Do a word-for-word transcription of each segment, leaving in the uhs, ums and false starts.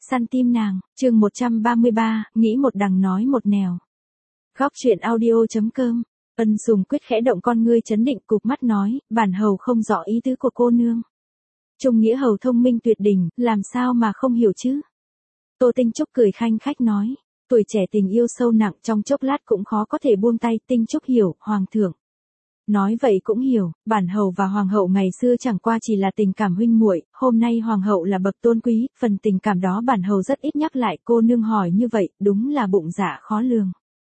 Săn tim nàng, chương một trăm ba mươi ba, nghĩ một đằng nói một nẻo. Góc truyện audio.com. Ân Sùng Quyết khẽ động con ngươi chấn định, cụp mắt nói, bản hầu không rõ ý tứ của cô nương. Trung nghĩa hầu thông minh tuyệt đỉnh, làm sao mà không hiểu chứ? Tô Tinh Trúc cười khanh khách nói, tuổi trẻ tình yêu sâu nặng, trong chốc lát cũng khó có thể buông tay. Tinh Trúc hiểu, hoàng thượng. Nói vậy cũng hiểu, bản hầu và hoàng hậu ngày xưa chẳng qua chỉ là tình cảm huynh muội, hôm nay hoàng hậu là bậc tôn quý, phần tình cảm đó bản hầu rất ít nhắc lại. Cô nương hỏi như vậy, đúng là bụng dạ khó lường.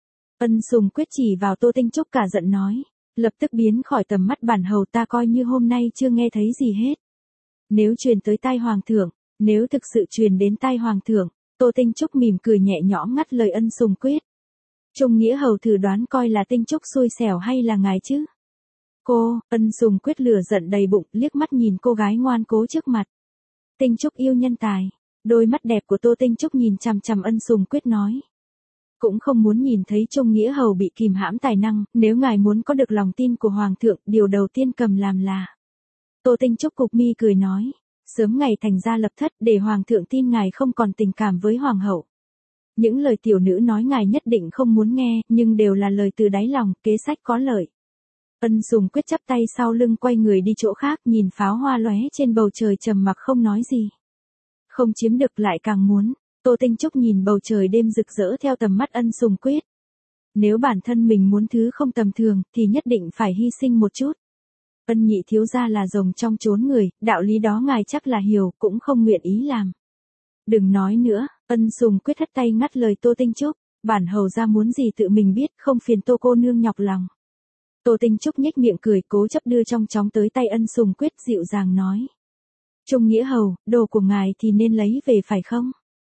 Ân Sùng Quyết chỉ vào Tô Tinh Trúc cả giận nói, lập tức biến khỏi tầm mắt bản hầu, ta coi như hôm nay chưa nghe thấy gì hết. Nếu truyền tới tai hoàng thượng, nếu thực sự truyền đến tai hoàng thượng. Tô Tinh Trúc mỉm cười nhẹ nhõm ngắt lời Ân Sùng Quyết. Trung nghĩa hầu thử đoán coi là Tinh Trúc xui xẻo hay là ngài chứ? Cô, Ân Sùng Quyết lửa giận đầy bụng, liếc mắt nhìn cô gái ngoan cố trước mặt. Tinh Trúc yêu nhân tài. Đôi mắt đẹp của Tô Tinh Trúc nhìn chằm chằm Ân Sùng Quyết nói. Cũng không muốn nhìn thấy Trung nghĩa hầu bị kìm hãm tài năng, nếu ngài muốn có được lòng tin của hoàng thượng, điều đầu tiên cầm làm là. Tô Tinh Trúc cục mi cười nói, sớm ngày thành gia lập thất, để hoàng thượng tin ngài không còn tình cảm với hoàng hậu. Những lời tiểu nữ nói ngài nhất định không muốn nghe, nhưng đều là lời từ đáy lòng, kế sách có lợi. Ân Sùng Quyết chắp tay sau lưng quay người đi chỗ khác, nhìn pháo hoa lóe trên bầu trời trầm mặc không nói gì. Không chiếm được lại càng muốn. Tô Tinh Trúc nhìn bầu trời đêm rực rỡ theo tầm mắt Ân Sùng Quyết. Nếu bản thân mình muốn thứ không tầm thường, thì nhất định phải hy sinh một chút. Ân nhị thiếu gia là rồng trong chốn người, đạo lý đó ngài chắc là hiểu, cũng không nguyện ý làm. Đừng nói nữa, Ân Sùng Quyết hất tay ngắt lời Tô Tinh Trúc, bản hầu ra muốn gì tự mình biết, không phiền Tô cô nương nhọc lòng. Tô Tinh Trúc nhếch miệng cười, cố chấp đưa trong chóng tới tay Ân Sùng Quyết, dịu dàng nói. Trung nghĩa hầu, đồ của ngài thì nên lấy về phải không?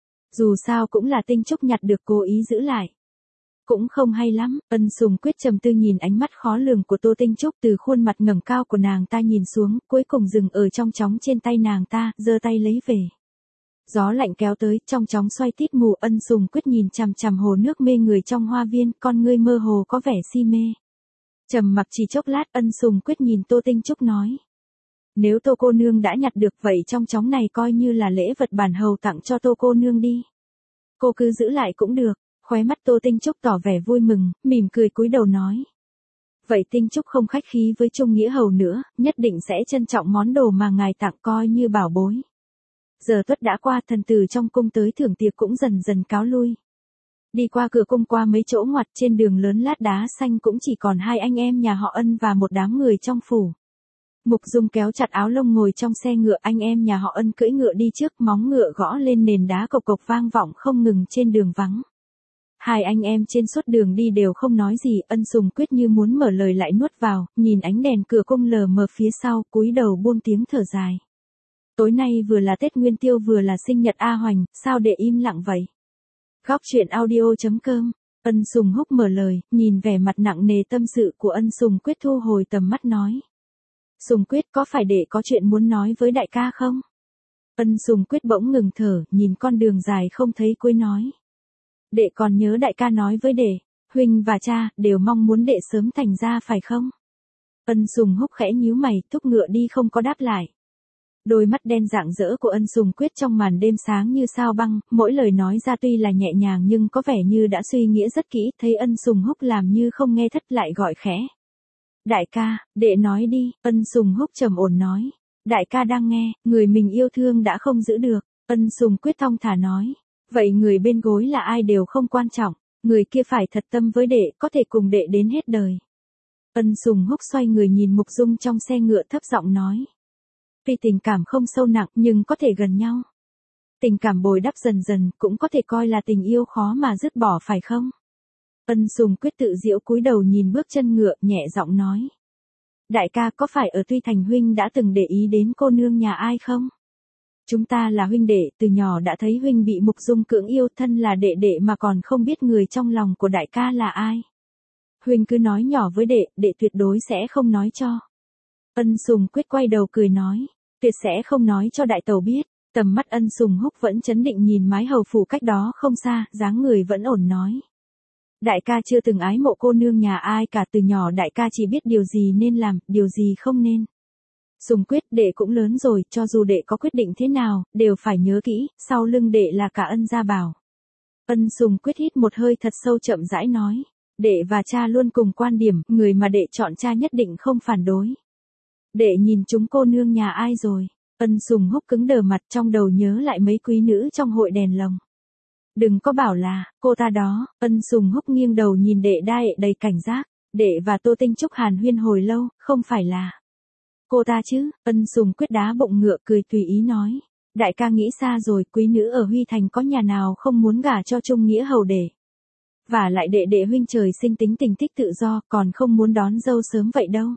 Dù sao cũng là Tinh Trúc nhặt được, cố ý giữ lại. Cũng không hay lắm. Ân Sùng Quyết trầm tư nhìn ánh mắt khó lường của Tô Tinh Trúc, từ khuôn mặt ngẩng cao của nàng ta nhìn xuống, cuối cùng dừng ở trong chóng trên tay nàng ta, giơ tay lấy về. Gió lạnh kéo tới, trong chóng xoay tít mù. Ân Sùng Quyết nhìn chằm chằm hồ nước mê người trong hoa viên, con ngươi mơ hồ có vẻ si mê. Trầm mặc chỉ chốc lát, Ân Sùng Quyết nhìn Tô Tinh Trúc nói. Nếu Tô cô nương đã nhặt được, vậy trong chóng này coi như là lễ vật bản hầu tặng cho Tô cô nương đi. Cô cứ giữ lại cũng được. Khóe mắt Tô Tinh Trúc tỏ vẻ vui mừng, mỉm cười cúi đầu nói. Vậy Tinh Trúc không khách khí với Trung nghĩa hầu nữa, nhất định sẽ trân trọng món đồ mà ngài tặng, coi như bảo bối. Giờ tuất đã qua, thần tử trong cung tới thưởng tiệc cũng dần dần cáo lui. Đi qua cửa cung, qua mấy chỗ ngoặt, trên đường lớn lát đá xanh cũng chỉ còn hai anh em nhà họ Ân và một đám người trong phủ. Mục Dung kéo chặt áo lông ngồi trong xe ngựa, anh em nhà họ Ân cưỡi ngựa đi trước, móng ngựa gõ lên nền đá cộc cộc vang vọng không ngừng trên đường vắng. Hai anh em trên suốt đường đi đều không nói gì. Ân Sùng Quyết như muốn mở lời lại nuốt vào, nhìn ánh đèn cửa cung lờ mờ phía sau, cúi đầu buông tiếng thở dài. Tối nay vừa là Tết Nguyên Tiêu vừa là sinh nhật A Hoành, sao để im lặng vậy? Góc truyện audio.com. Ân Sùng Húc mở lời, nhìn vẻ mặt nặng nề tâm sự của Ân Sùng Quyết thu hồi tầm mắt nói. Sùng Quyết, có phải đệ có chuyện muốn nói với đại ca không? Ân Sùng Quyết bỗng ngừng thở, nhìn con đường dài không thấy cuối nói. Đệ còn nhớ đại ca nói với đệ, huynh và cha đều mong muốn đệ sớm thành ra phải không? Ân Sùng Húc khẽ nhíu mày, thúc ngựa đi không có đáp lại. Đôi mắt đen rạng rỡ của Ân Sùng Quyết trong màn đêm sáng như sao băng, mỗi lời nói ra tuy là nhẹ nhàng nhưng có vẻ như đã suy nghĩ rất kỹ. Thấy Ân Sùng Húc làm như không nghe thất, lại gọi khẽ. Đại ca, đệ nói đi. Ân Sùng Húc trầm ổn nói. Đại ca đang nghe, người mình yêu thương đã không giữ được. Ân Sùng Quyết thong thả nói. Vậy người bên gối là ai đều không quan trọng, người kia phải thật tâm với đệ, có thể cùng đệ đến hết đời. Ân Sùng Húc xoay người nhìn Mục Dung trong xe ngựa, thấp giọng nói. Tuy tình cảm không sâu nặng nhưng có thể gần nhau. Tình cảm bồi đắp dần dần cũng có thể coi là tình yêu khó mà dứt bỏ phải không? Ân Sùng Quyết tự giễu cúi đầu nhìn bước chân ngựa, nhẹ giọng nói. Đại ca, có phải ở Tuy Thành huynh đã từng để ý đến cô nương nhà ai không? Chúng ta là huynh đệ, từ nhỏ đã thấy huynh bị Mục Dung cưỡng yêu, thân là đệ đệ mà còn không biết người trong lòng của đại ca là ai. Huynh cứ nói nhỏ với đệ, đệ tuyệt đối sẽ không nói cho. Ân Sùng Quyết quay đầu cười nói, tuyệt sẽ không nói cho đại tẩu biết. Tầm mắt Ân Sùng Húc vẫn chấn định nhìn mái hầu phủ cách đó không xa, dáng người vẫn ổn nói. Đại ca chưa từng ái mộ cô nương nhà ai cả, từ nhỏ đại ca chỉ biết điều gì nên làm, điều gì không nên. Sùng Quyết, đệ cũng lớn rồi, cho dù đệ có quyết định thế nào, đều phải nhớ kỹ, sau lưng đệ là cả Ân gia bảo. Ân Sùng Quyết hít một hơi thật sâu chậm rãi nói. Đệ và cha luôn cùng quan điểm, người mà đệ chọn cha nhất định không phản đối. Đệ nhìn chúng cô nương nhà ai rồi? Ân Sùng Húc cứng đờ mặt, trong đầu nhớ lại mấy quý nữ trong hội đèn lồng. Đừng có bảo là, cô ta đó. Ân Sùng Húc nghiêng đầu nhìn đệ đa ệ đầy cảnh giác. Đệ và Tô Tinh Trúc hàn huyên hồi lâu, không phải là cô ta chứ? Ân Sùng Quyết đá bụng ngựa cười tùy ý nói. Đại ca nghĩ xa rồi, quý nữ ở Huy Thành có nhà nào không muốn gả cho Trung Nghĩa hầu đệ. Và lại đệ đệ huynh trời sinh tính tình thích tự do, còn không muốn đón dâu sớm vậy đâu.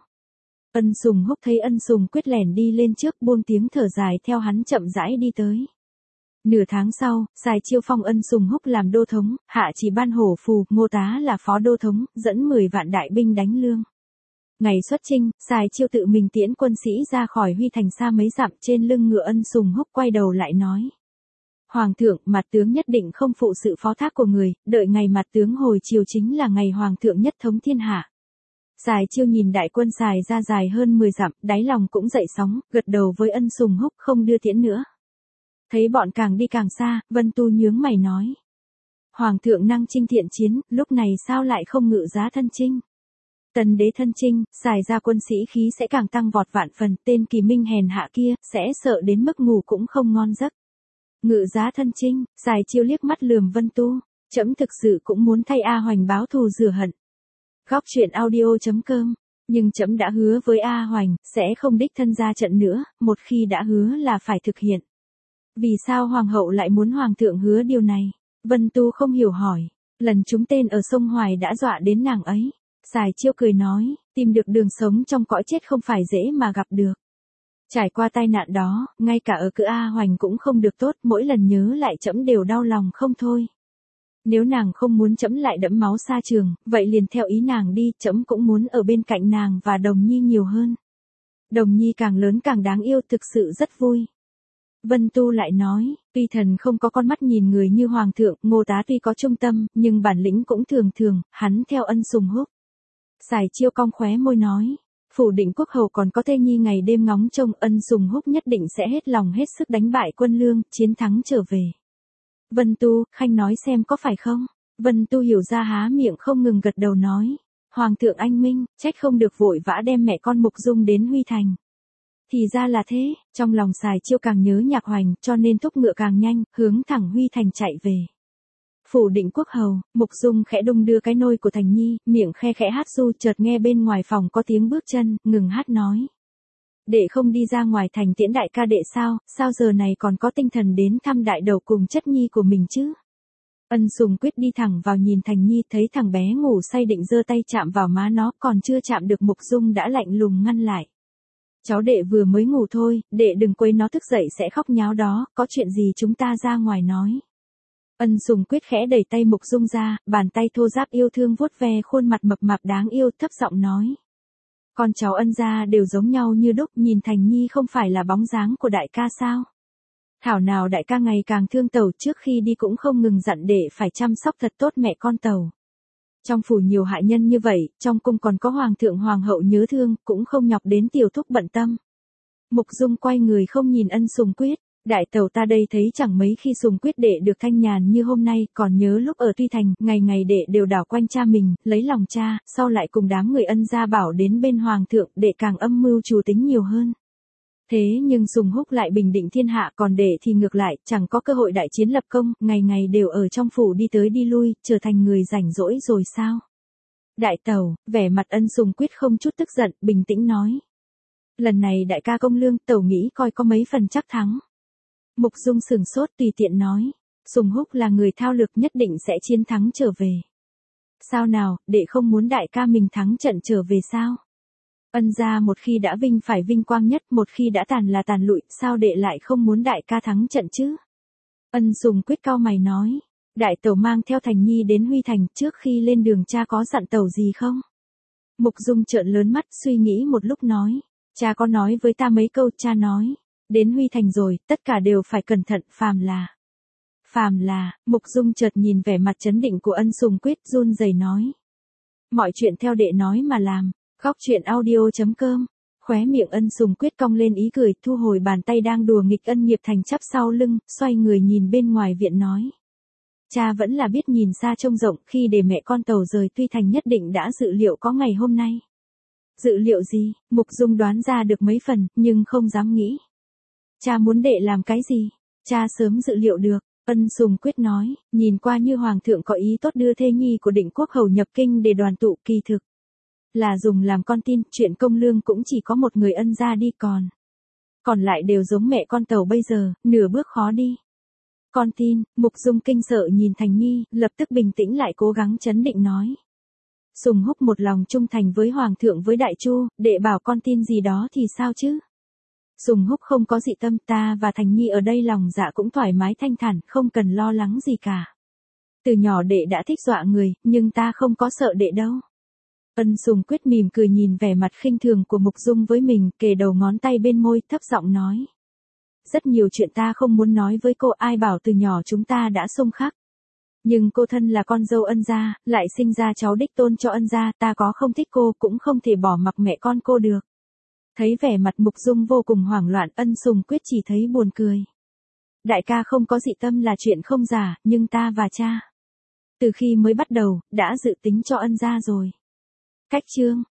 Ân Sùng Húc thấy Ân Sùng Quyết lẻn đi lên trước, buông tiếng thở dài theo hắn chậm rãi đi tới. Nửa tháng sau, Sài Chiêu phong Ân Sùng Húc làm đô thống, hạ chỉ ban hổ phù, Ngô Tá là phó đô thống, dẫn mười vạn đại binh đánh Lương. Ngày xuất chinh, Sài Chiêu tự mình tiễn quân sĩ ra khỏi Huy Thành xa mấy dặm, trên lưng ngựa Ân Sùng Húc quay đầu lại nói. Hoàng thượng, mặt tướng nhất định không phụ sự phó thác của người, đợi ngày mặt tướng hồi chiều chính là ngày hoàng thượng nhất thống thiên hạ. Sài Chiêu nhìn đại quân xài ra dài hơn mười dặm, đáy lòng cũng dậy sóng, gật đầu với Ân Sùng Húc không đưa tiễn nữa. Thấy bọn càng đi càng xa, Vân Tu nhướng mày nói. Hoàng thượng năng chinh thiện chiến, lúc này sao lại không ngự giá thân chinh? Tần đế thân chinh, xài ra quân sĩ khí sẽ càng tăng vọt vạn phần, tên Kỳ Minh hèn hạ kia, sẽ sợ đến mức ngủ cũng không ngon giấc. Ngự giá thân chinh, Sài Chiêu liếc mắt lườm Vân Tu, trẫm thực sự cũng muốn thay A Hoành báo thù rửa hận. Góc truyện audio chấm com, nhưng trẫm đã hứa với A Hoành, sẽ không đích thân ra trận nữa, một khi đã hứa là phải thực hiện. Vì sao hoàng hậu lại muốn hoàng thượng hứa điều này? Vân Tu không hiểu hỏi, lần chúng tên ở sông Hoài đã dọa đến nàng ấy. Sài Chiêu cười nói, tìm được đường sống trong cõi chết không phải dễ mà gặp được. Trải qua tai nạn đó, ngay cả ở cự A Hoành cũng không được tốt, mỗi lần nhớ lại trẫm đều đau lòng không thôi. Nếu nàng không muốn trẫm lại đẫm máu xa trường, vậy liền theo ý nàng đi, trẫm cũng muốn ở bên cạnh nàng và Đồng Nhi nhiều hơn. Đồng Nhi càng lớn càng đáng yêu, thực sự rất vui. Vân Tu lại nói, tuy thần không có con mắt nhìn người như hoàng thượng, Ngô Tá tuy có trung tâm, nhưng bản lĩnh cũng thường thường, hắn theo Ân Sùng Húc. Sài Chiêu cong khóe môi nói. Phủ Định Quốc hầu còn có Thê Nhi ngày đêm ngóng trông, Ân Sùng Húc nhất định sẽ hết lòng hết sức đánh bại quân Lương, chiến thắng trở về. Vân Tu, khanh nói xem có phải không? Vân Tu hiểu ra há miệng không ngừng gật đầu nói. Hoàng thượng anh minh, trách không được vội vã đem mẹ con Mục Dung đến Huy Thành. Thì ra là thế, trong lòng Sài Chiêu càng nhớ Nhạc Hoành, cho nên thúc ngựa càng nhanh, hướng thẳng Huy Thành chạy về. Phủ Định Quốc hầu, Mục Dung khẽ đung đưa cái nôi của Thành Nhi, miệng khe khẽ hát ru, chợt nghe bên ngoài phòng có tiếng bước chân, ngừng hát nói. Đệ không đi ra ngoài thành tiễn đại ca đệ sao, sao giờ này còn có tinh thần đến thăm đại đầu cùng chất nhi của mình chứ? Ân Sùng Quyết đi thẳng vào nhìn Thành Nhi, thấy thằng bé ngủ say định giơ tay chạm vào má nó, còn chưa chạm được Mục Dung đã lạnh lùng ngăn lại. Cháu đệ vừa mới ngủ thôi, đệ đừng quấy nó thức dậy sẽ khóc nháo đó, có chuyện gì chúng ta ra ngoài nói. Ân Sùng Quyết khẽ đẩy tay Mục Dung ra, bàn tay thô ráp yêu thương vuốt ve khuôn mặt mập mạp đáng yêu, thấp giọng nói. Con cháu Ân gia đều giống nhau như đúc, nhìn Thành Nhi không phải là bóng dáng của đại ca sao? Thảo nào đại ca ngày càng thương tẩu, trước khi đi cũng không ngừng dặn để phải chăm sóc thật tốt mẹ con tẩu. Trong phủ nhiều hại nhân như vậy, trong cung còn có hoàng thượng hoàng hậu nhớ thương, cũng không nhọc đến tiểu thúc bận tâm. Mục Dung quay người không nhìn Ân Sùng Quyết. Đại tẩu ta đây thấy chẳng mấy khi Sùng Quyết đệ được thanh nhàn như hôm nay, còn nhớ lúc ở Tuy Thành, ngày ngày đệ đều đảo quanh cha mình, lấy lòng cha, sau lại cùng đám người Ân gia bảo đến bên hoàng thượng, đệ càng âm mưu chủ tính nhiều hơn. Thế nhưng Sùng Húc lại bình định thiên hạ, còn đệ thì ngược lại, chẳng có cơ hội đại chiến lập công, ngày ngày đều ở trong phủ đi tới đi lui, trở thành người rảnh rỗi rồi sao? Đại tẩu, vẻ mặt Ân Sùng Quyết không chút tức giận, bình tĩnh nói. Lần này đại ca công lương, tẩu nghĩ coi có mấy phần chắc thắng. Mục Dung sừng sốt tùy tiện nói. Sùng Húc là người thao lược, nhất định sẽ chiến thắng trở về. Sao nào, đệ không muốn đại ca mình thắng trận trở về sao? Ân gia một khi đã vinh phải vinh quang nhất, một khi đã tàn là tàn lụi, sao đệ lại không muốn đại ca thắng trận chứ? Ân Sùng Quyết cau mày nói. Đại tẩu mang theo Thành Nhi đến Huy Thành, trước khi lên đường cha có dặn tẩu gì không? Mục Dung trợn lớn mắt, suy nghĩ một lúc nói. Cha có nói với ta mấy câu, cha nói. Đến Huy Thành rồi, tất cả đều phải cẩn thận, phàm là. Phàm là, Mục Dung chợt nhìn vẻ mặt chấn định của Ân Sùng Quyết, run rẩy nói. Mọi chuyện theo đệ nói mà làm. Góc truyện audio chấm com Khóe miệng Ân Sùng Quyết cong lên ý cười, thu hồi bàn tay đang đùa nghịch Ân Nghiệp Thành chắp sau lưng, xoay người nhìn bên ngoài viện nói. Cha vẫn là biết nhìn xa trông rộng, khi để mẹ con Tàu rời Tuy Thành nhất định đã dự liệu có ngày hôm nay. Dự liệu gì? Mục Dung đoán ra được mấy phần, nhưng không dám nghĩ. Cha muốn đệ làm cái gì? Cha sớm dự liệu được. Ân Sùng Quyết nói, nhìn qua như Hoàng thượng có ý tốt đưa thê nhi của Định Quốc Hầu nhập kinh để đoàn tụ, kỳ thực là dùng làm con tin, chuyện công lương cũng chỉ có một người Ân gia đi còn. Còn lại đều giống mẹ con Tàu bây giờ, nửa bước khó đi. Con tin, Mục Dung kinh sợ nhìn Thành Nhi, lập tức bình tĩnh lại cố gắng trấn định nói. Sùng Húc một lòng trung thành với Hoàng thượng với Đại Chu, đệ bảo con tin gì đó thì sao chứ? Sùng Húc không có dị tâm, ta và Thành Nhi ở đây lòng dạ cũng thoải mái thanh thản, không cần lo lắng gì cả. Từ nhỏ đệ đã thích dọa người, nhưng ta không có sợ đệ đâu. Ân Sùng Quyết mỉm cười nhìn vẻ mặt khinh thường của Mục Dung với mình, kề đầu ngón tay bên môi, thấp giọng nói. Rất nhiều chuyện ta không muốn nói với cô, ai bảo từ nhỏ chúng ta đã xung khắc. Nhưng cô thân là con dâu Ân gia, lại sinh ra cháu đích tôn cho Ân gia, ta có không thích cô cũng không thể bỏ mặc mẹ con cô được. Thấy vẻ mặt Mục Dung vô cùng hoảng loạn, Ân Sùng Quyết chỉ thấy buồn cười. Đại ca không có dị tâm là chuyện không giả, nhưng ta và cha, từ khi mới bắt đầu, đã dự tính cho Ân gia rồi. Cách chương